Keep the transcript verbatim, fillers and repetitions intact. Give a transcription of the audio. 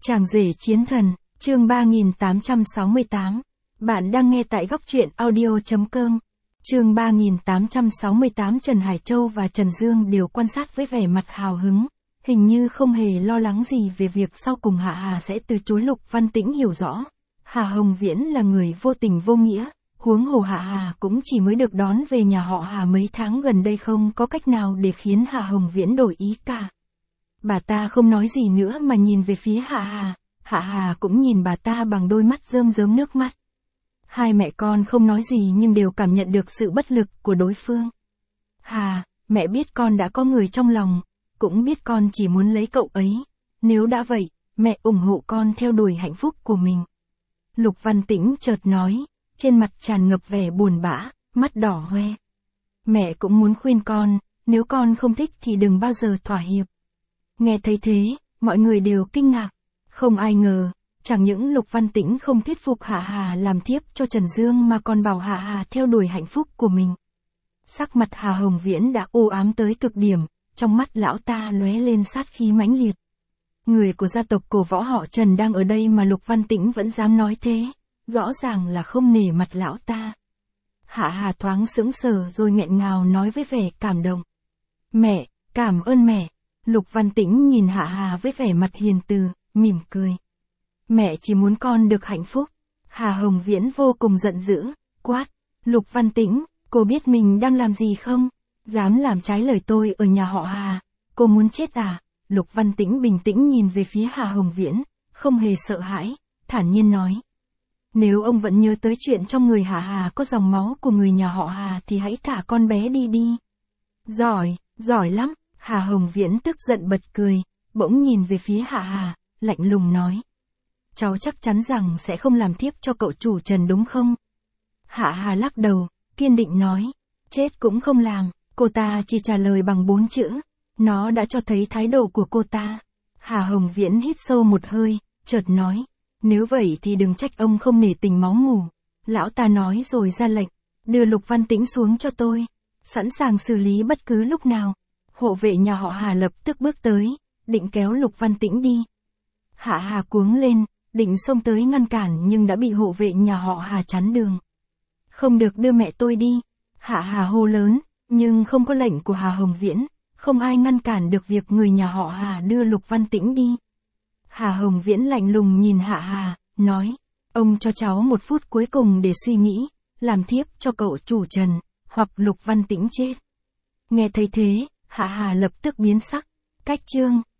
Chàng rể chiến thần, chương ba nghìn tám trăm sáu mươi tám. Bạn đang nghe tại góc truyện audio chấm com. Chương ba nghìn tám trăm sáu mươi tám. Trần Hải Châu và Trần Dương đều quan sát với vẻ mặt hào hứng, hình như không hề lo lắng gì về việc sau cùng Hạ Hà sẽ từ chối. Lục Văn Tĩnh hiểu rõ, Hà Hồng Viễn là người vô tình vô nghĩa, huống hồ Hạ Hà cũng chỉ mới được đón về nhà họ Hà mấy tháng gần đây, không có cách nào để khiến Hà Hồng Viễn đổi ý cả. Bà ta không nói gì nữa mà nhìn về phía Hạ Hà, Hạ Hà cũng nhìn bà ta bằng đôi mắt rơm rớm nước mắt. Hai mẹ con không nói gì nhưng đều cảm nhận được sự bất lực của đối phương. Hà, mẹ biết con đã có người trong lòng, cũng biết con chỉ muốn lấy cậu ấy. Nếu đã vậy, mẹ ủng hộ con theo đuổi hạnh phúc của mình. Lục Văn Tĩnh chợt nói, trên mặt tràn ngập vẻ buồn bã, mắt đỏ hoe. Mẹ cũng muốn khuyên con, nếu con không thích thì đừng bao giờ thỏa hiệp. Nghe thấy thế, mọi người đều kinh ngạc. Không ai ngờ, chẳng những Lục Văn Tĩnh không thuyết phục Hạ Hà làm thiếp cho Trần Dương mà còn bảo Hạ Hà theo đuổi hạnh phúc của mình. Sắc mặt Hà Hồng Viễn đã u ám tới cực điểm, trong mắt lão ta lóe lên sát khí mãnh liệt. Người của gia tộc cổ võ họ Trần đang ở đây mà Lục Văn Tĩnh vẫn dám nói thế, rõ ràng là không nể mặt lão ta. Hạ Hà thoáng sững sờ rồi nghẹn ngào nói với vẻ cảm động. Mẹ, cảm ơn mẹ. Lục Văn Tĩnh nhìn Hạ Hà với vẻ mặt hiền từ, mỉm cười. Mẹ chỉ muốn con được hạnh phúc. Hà Hồng Viễn vô cùng giận dữ, quát. Lục Văn Tĩnh, cô biết mình đang làm gì không? Dám làm trái lời tôi ở nhà họ Hà, cô muốn chết à? Lục Văn Tĩnh bình tĩnh nhìn về phía Hà Hồng Viễn, không hề sợ hãi, thản nhiên nói. Nếu ông vẫn nhớ tới chuyện trong người Hạ Hà có dòng máu của người nhà họ Hà thì hãy thả con bé đi đi. Giỏi, giỏi lắm. Hà Hồng Viễn tức giận bật cười, bỗng nhìn về phía Hạ Hà, lạnh lùng nói. Cháu chắc chắn rằng sẽ không làm thiếp cho cậu chủ Trần đúng không? Hạ Hà lắc đầu, kiên định nói. Chết cũng không làm. Cô ta chỉ trả lời bằng bốn chữ. Nó đã cho thấy thái độ của cô ta. Hà Hồng Viễn hít sâu một hơi, chợt nói. Nếu vậy thì đừng trách ông không nể tình máu mủ. Lão ta nói rồi ra lệnh. Đưa Lục Văn Tĩnh xuống cho tôi. Sẵn sàng xử lý bất cứ lúc nào. Hộ vệ nhà họ Hà lập tức bước tới, định kéo Lục Văn Tĩnh đi. Hạ Hà cuống lên, định xông tới ngăn cản nhưng đã bị hộ vệ nhà họ Hà chắn đường. Không được đưa mẹ tôi đi. Hạ Hà hô lớn, nhưng không có lệnh của Hà Hồng Viễn, không ai ngăn cản được việc người nhà họ Hà đưa Lục Văn Tĩnh đi. Hà Hồng Viễn lạnh lùng nhìn Hạ Hà, nói, ông cho cháu một phút cuối cùng để suy nghĩ, làm thiếp cho cậu chủ Trần, hoặc Lục Văn Tĩnh chết. Nghe thấy thế, Hạ Hà lập tức biến sắc. Cách chương